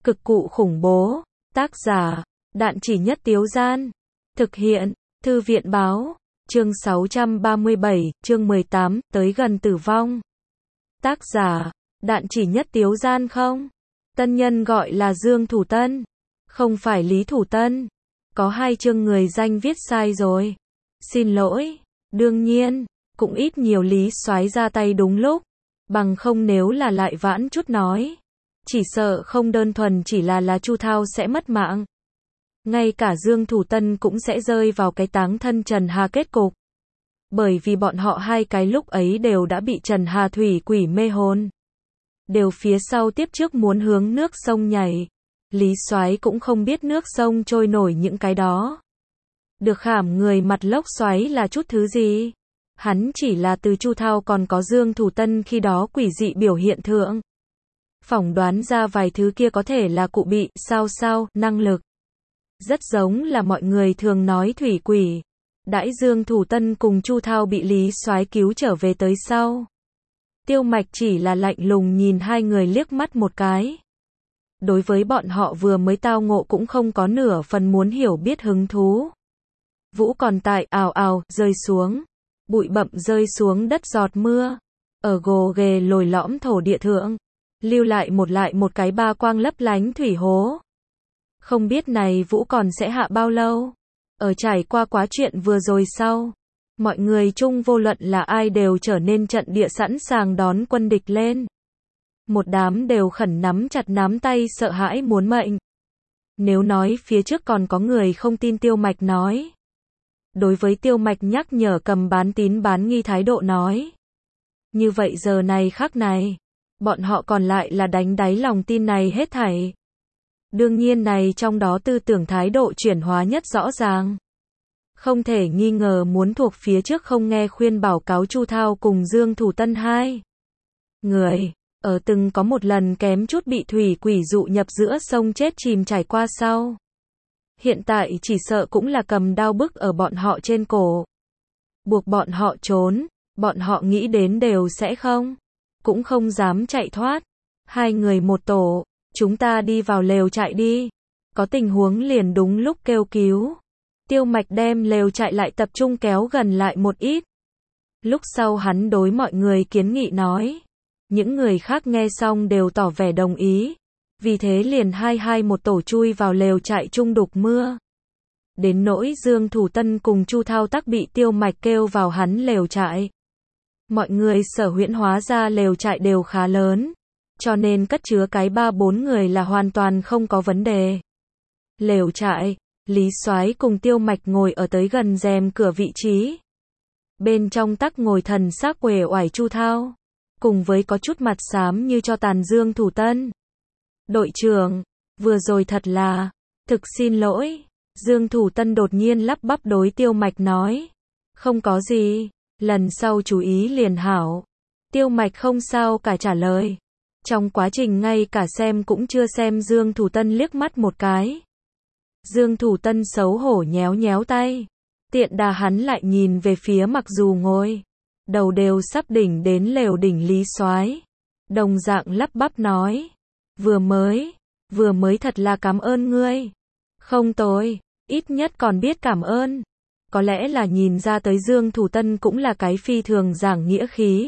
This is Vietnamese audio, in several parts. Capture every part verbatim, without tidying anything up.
Cực cụ khủng bố. Tác giả, Đạn Chỉ Nhất Tiếu Gian. Thực hiện, Thư viện báo. Chương sáu trăm ba mươi bảy, chương mười tám, tới gần tử vong. Tác giả, Đạn Chỉ Nhất Tiếu Gian không? Tân nhân gọi là Dương Thủ Tân, không phải Lý Thủ Tân. Có hai chương người danh viết sai rồi. Xin lỗi. Đương nhiên, cũng ít nhiều Lý Soái ra tay đúng lúc. Bằng không nếu là lại vãn chút nói, chỉ sợ không đơn thuần chỉ là là Chu Thao sẽ mất mạng. Ngay cả Dương Thủ Tân cũng sẽ rơi vào cái táng thân Trần Hà kết cục. Bởi vì bọn họ hai cái lúc ấy đều đã bị Trần Hà thủy quỷ mê hồn. Đều phía sau tiếp trước muốn hướng nước sông nhảy. Lý Soái cũng không biết nước sông trôi nổi những cái đó. Được khảm người mặt lốc xoáy là chút thứ gì? Hắn chỉ là từ Chu Thao còn có Dương Thủ Tân khi đó quỷ dị biểu hiện thượng. Phỏng đoán ra vài thứ kia có thể là cụ bị, sao sao, năng lực. Rất giống là mọi người thường nói thủy quỷ. Đãi Dương Thủ Tân cùng Chu Thao bị Lý Soái cứu trở về tới sau. Tiêu Mạch chỉ là lạnh lùng nhìn hai người liếc mắt một cái. Đối với bọn họ vừa mới tao ngộ cũng không có nửa phần muốn hiểu biết hứng thú. Vũ còn tại ào ào, rơi xuống. Bụi bặm rơi xuống đất giọt mưa. Ở gồ ghề lồi lõm thổ địa thượng. Lưu lại một lại một cái ba quang lấp lánh thủy hố. Không biết này Vũ còn sẽ hạ bao lâu. Ở trải qua quá chuyện vừa rồi sau. Mọi người chung vô luận là ai đều trở nên trận địa sẵn sàng đón quân địch lên. Một đám đều khẩn nắm chặt nắm tay sợ hãi muốn mệnh. Nếu nói phía trước còn có người không tin Tiêu Mạch nói. Đối với Tiêu Mạch nhắc nhở cầm bán tín bán nghi thái độ nói. Như vậy giờ này khắc này, bọn họ còn lại là đánh đáy lòng tin này hết thảy. Đương nhiên này trong đó tư tưởng thái độ chuyển hóa nhất rõ ràng. Không thể nghi ngờ muốn thuộc phía trước không nghe khuyên bảo cáo Chu Thao cùng Dương Thủ Tân hai người, ở từng có một lần kém chút bị thủy quỷ dụ nhập giữa sông chết chìm trải qua sau. Hiện tại chỉ sợ cũng là cầm đao bức ở bọn họ trên cổ. Buộc bọn họ trốn, bọn họ nghĩ đến đều sẽ không. Cũng không dám chạy thoát. Hai người một tổ, chúng ta đi vào lều trại đi. Có tình huống liền đúng lúc kêu cứu. Tiêu Mạch đem lều trại lại tập trung kéo gần lại một ít. Lúc sau hắn đối mọi người kiến nghị nói. Những người khác nghe xong đều tỏ vẻ đồng ý. Vì thế liền hai hai một tổ chui vào lều trại chung đục mưa. Đến nỗi Dương Thủ Tân cùng Chu Thao tắc bị Tiêu Mạch kêu vào hắn lều trại. Mọi người sở huyễn hóa ra lều trại đều khá lớn. Cho nên cất chứa cái ba bốn người là hoàn toàn không có vấn đề. Lều trại, Lý Soái cùng Tiêu Mạch ngồi ở tới gần rèm cửa vị trí. Bên trong tắc ngồi thần sắc uể oải Chu Thao. Cùng với có chút mặt xám như cho tàn Dương Thủ Tân. Đội trưởng, vừa rồi thật là, thực xin lỗi. Dương Thủ Tân đột nhiên lắp bắp đối Tiêu Mạch nói. Không có gì, lần sau chú ý liền hảo. Tiêu Mạch không sao cả trả lời. Trong quá trình ngay cả xem cũng chưa xem Dương Thủ Tân liếc mắt một cái. Dương Thủ Tân xấu hổ nhéo nhéo tay. Tiện đà hắn lại nhìn về phía mặc dù ngồi. Đầu đều sắp đỉnh đến lều đỉnh Lý Soái. Đồng dạng lắp bắp nói. Vừa mới, vừa mới thật là cảm ơn ngươi. Không tồi, ít nhất còn biết cảm ơn. Có lẽ là nhìn ra tới Dương Thủ Tân cũng là cái phi thường giảng nghĩa khí.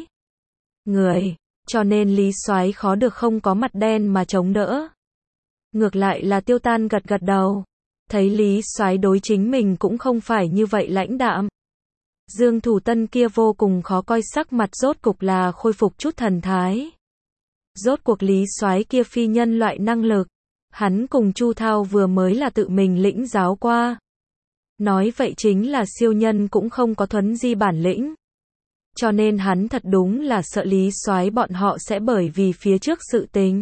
Người, cho nên Lý Soái khó được không có mặt đen mà chống đỡ. Ngược lại là Tiêu Tan gật gật đầu. Thấy Lý Soái đối chính mình cũng không phải như vậy lãnh đạm. Dương Thủ Tân kia vô cùng khó coi sắc mặt rốt cục là khôi phục chút thần thái. Rốt cuộc Lý Soái kia phi nhân loại năng lực. Hắn cùng Chu Thao vừa mới là tự mình lĩnh giáo qua. Nói vậy chính là siêu nhân cũng không có thuấn di bản lĩnh. Cho nên hắn thật đúng là sợ Lý Soái bọn họ sẽ bởi vì phía trước sự tình.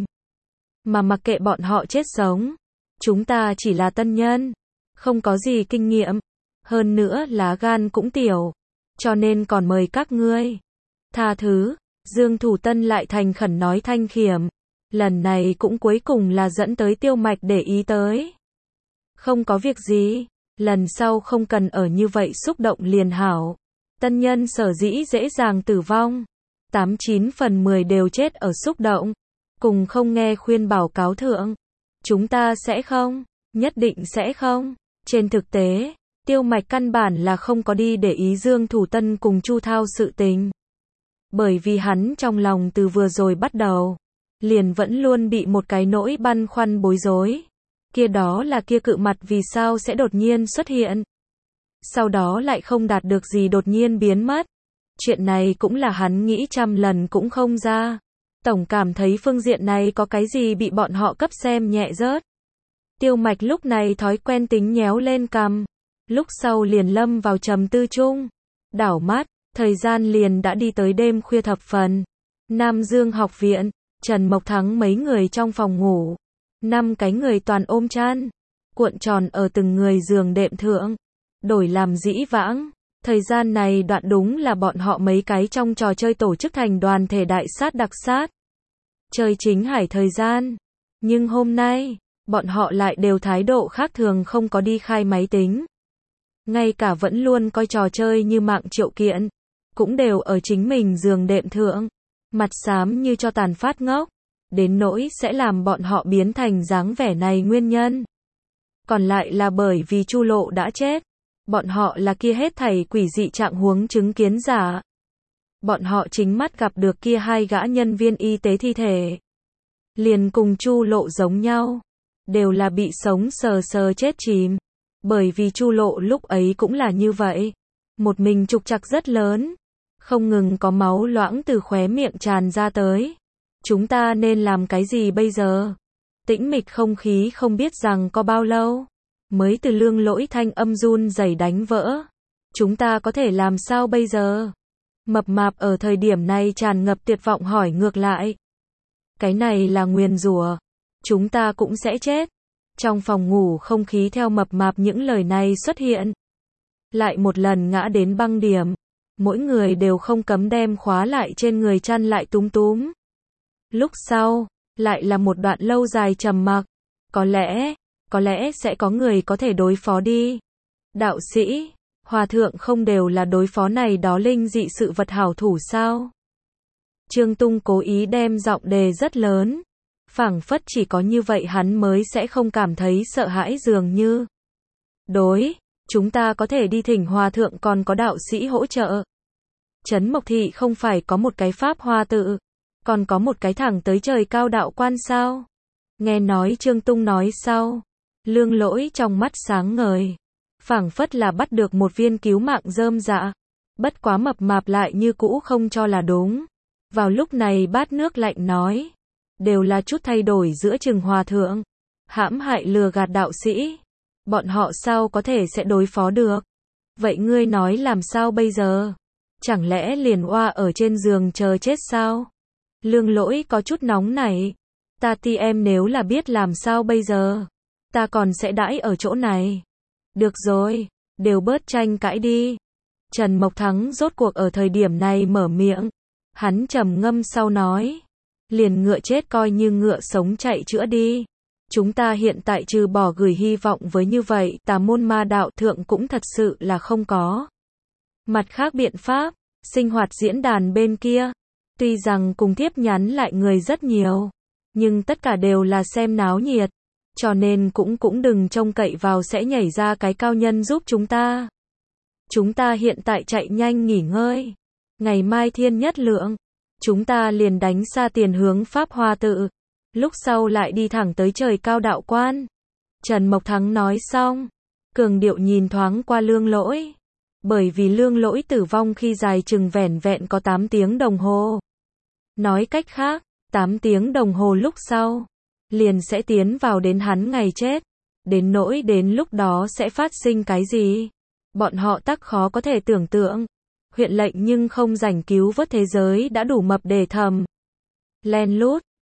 Mà mặc kệ bọn họ chết sống. Chúng ta chỉ là tân nhân. Không có gì kinh nghiệm. Hơn nữa lá gan cũng tiểu. Cho nên còn mời các ngươi. Tha thứ. Dương Thủ Tân lại thành khẩn nói thanh khiểm. Lần này cũng cuối cùng là dẫn tới Tiêu Mạch để ý tới. Không có việc gì. Lần sau không cần ở như vậy xúc động liền hảo. Tân nhân sở dĩ dễ dàng tử vong. Tám chín phần mười đều chết ở xúc động. Cùng không nghe khuyên bảo cáo thượng. Chúng ta sẽ không, nhất định sẽ không. Trên thực tế, Tiêu Mạch căn bản là không có đi để ý Dương Thủ Tân cùng Chu Thao sự tình. Bởi vì hắn trong lòng từ vừa rồi bắt đầu, liền vẫn luôn bị một cái nỗi băn khoăn bối rối. Kia đó là kia cự mặt vì sao sẽ đột nhiên xuất hiện. Sau đó lại không đạt được gì đột nhiên biến mất. Chuyện này cũng là hắn nghĩ trăm lần cũng không ra. Tổng cảm thấy phương diện này có cái gì bị bọn họ cấp xem nhẹ rớt. Tiêu Mạch lúc này thói quen tính nhéo lên cằm. Lúc sau liền lâm vào trầm tư chung. Đảo mắt, thời gian liền đã đi tới đêm khuya thập phần. Nam Dương học viện, Trần Mộc Thắng mấy người trong phòng ngủ. Năm cái người toàn ôm chăn, cuộn tròn ở từng người giường đệm thượng. Đổi làm dĩ vãng, thời gian này đoạn đúng là bọn họ mấy cái trong trò chơi tổ chức thành đoàn thể đại sát đặc sát. Chơi chính hải thời gian. Nhưng hôm nay, bọn họ lại đều thái độ khác thường không có đi khai máy tính. Ngay cả vẫn luôn coi trò chơi như mạng triệu kiện, cũng đều ở chính mình giường đệm thượng. Mặt xám như cho tàn phát ngốc. Đến nỗi sẽ làm bọn họ biến thành dáng vẻ này nguyên nhân. Còn lại là bởi vì Chu Lộ đã chết. Bọn họ là kia hết thảy quỷ dị trạng huống chứng kiến giả. Bọn họ chính mắt gặp được kia hai gã nhân viên y tế thi thể. Liền cùng Chu Lộ giống nhau. Đều là bị sống sờ sờ chết chìm. Bởi vì Chu Lộ lúc ấy cũng là như vậy. Một mình trục trặc rất lớn. Không ngừng có máu loãng từ khóe miệng tràn ra tới. Chúng ta nên làm cái gì bây giờ? Tĩnh mịch không khí không biết rằng có bao lâu. Mới từ Lương Lỗi thanh âm run rẩy đánh vỡ. Chúng ta có thể làm sao bây giờ? Mập mạp ở thời điểm này tràn ngập tuyệt vọng hỏi ngược lại. Cái này là nguyền rủa. Chúng ta cũng sẽ chết. Trong phòng ngủ không khí theo mập mạp những lời này xuất hiện. Lại một lần ngã đến băng điểm. Mỗi người đều không cấm đem khóa lại trên người chăn lại túm túm. Lúc sau, lại là một đoạn lâu dài trầm mặc. Có lẽ, có lẽ sẽ có người có thể đối phó đi. Đạo sĩ, hòa thượng không đều là đối phó này đó linh dị sự vật hảo thủ sao? Trương Tung cố ý đem giọng đề rất lớn. Phảng phất chỉ có như vậy hắn mới sẽ không cảm thấy sợ hãi dường như. Đối, chúng ta có thể đi thỉnh hòa thượng còn có đạo sĩ hỗ trợ. Trấn Mộc Thị không phải có một cái pháp hoa tự. Còn có một cái thẳng tới trời cao đạo quan sao? Nghe nói Trương Tung nói sau. Lương Lỗi trong mắt sáng ngời. Phảng phất là bắt được một viên cứu mạng rơm dạ. Bất quá mập mạp lại như cũ không cho là đúng. Vào lúc này bát nước lạnh nói. Đều là chút thay đổi giữa chừng hòa thượng. Hãm hại lừa gạt đạo sĩ. Bọn họ sao có thể sẽ đối phó được? Vậy ngươi nói làm sao bây giờ? Chẳng lẽ liền oa ở trên giường chờ chết sao? Lương Lỗi có chút nóng nảy. Ta ti em nếu là biết làm sao bây giờ? Ta còn sẽ đãi ở chỗ này. Được rồi, đều bớt tranh cãi đi. Trần Mộc Thắng rốt cuộc ở thời điểm này mở miệng. Hắn trầm ngâm sau nói. Liền ngựa chết coi như ngựa sống chạy chữa đi. Chúng ta hiện tại trừ bỏ gửi hy vọng với như vậy tà môn ma đạo thượng cũng thật sự là không có. Mặt khác biện pháp, sinh hoạt diễn đàn bên kia. Tuy rằng cùng tiếp nhắn lại người rất nhiều, nhưng tất cả đều là xem náo nhiệt, cho nên cũng cũng đừng trông cậy vào sẽ nhảy ra cái cao nhân giúp chúng ta. Chúng ta hiện tại chạy nhanh nghỉ ngơi, ngày mai thiên nhất lượng, chúng ta liền đánh xa tiền hướng Pháp Hoa tự, lúc sau lại đi thẳng tới trời cao đạo quan. Trần Mộc Thắng nói xong, cường điệu nhìn thoáng qua Lương Lỗi, bởi vì Lương Lỗi tử vong khi dài chừng vẻn vẹn có tám tiếng đồng hồ. Nói cách khác, tám tiếng đồng hồ lúc sau, liền sẽ tiến vào đến hắn ngày chết. Đến nỗi đến lúc đó sẽ phát sinh cái gì? Bọn họ tắc khó có thể tưởng tượng. Huyện lệnh nhưng không rảnh cứu vớt thế giới đã đủ mập để thầm. Len lút,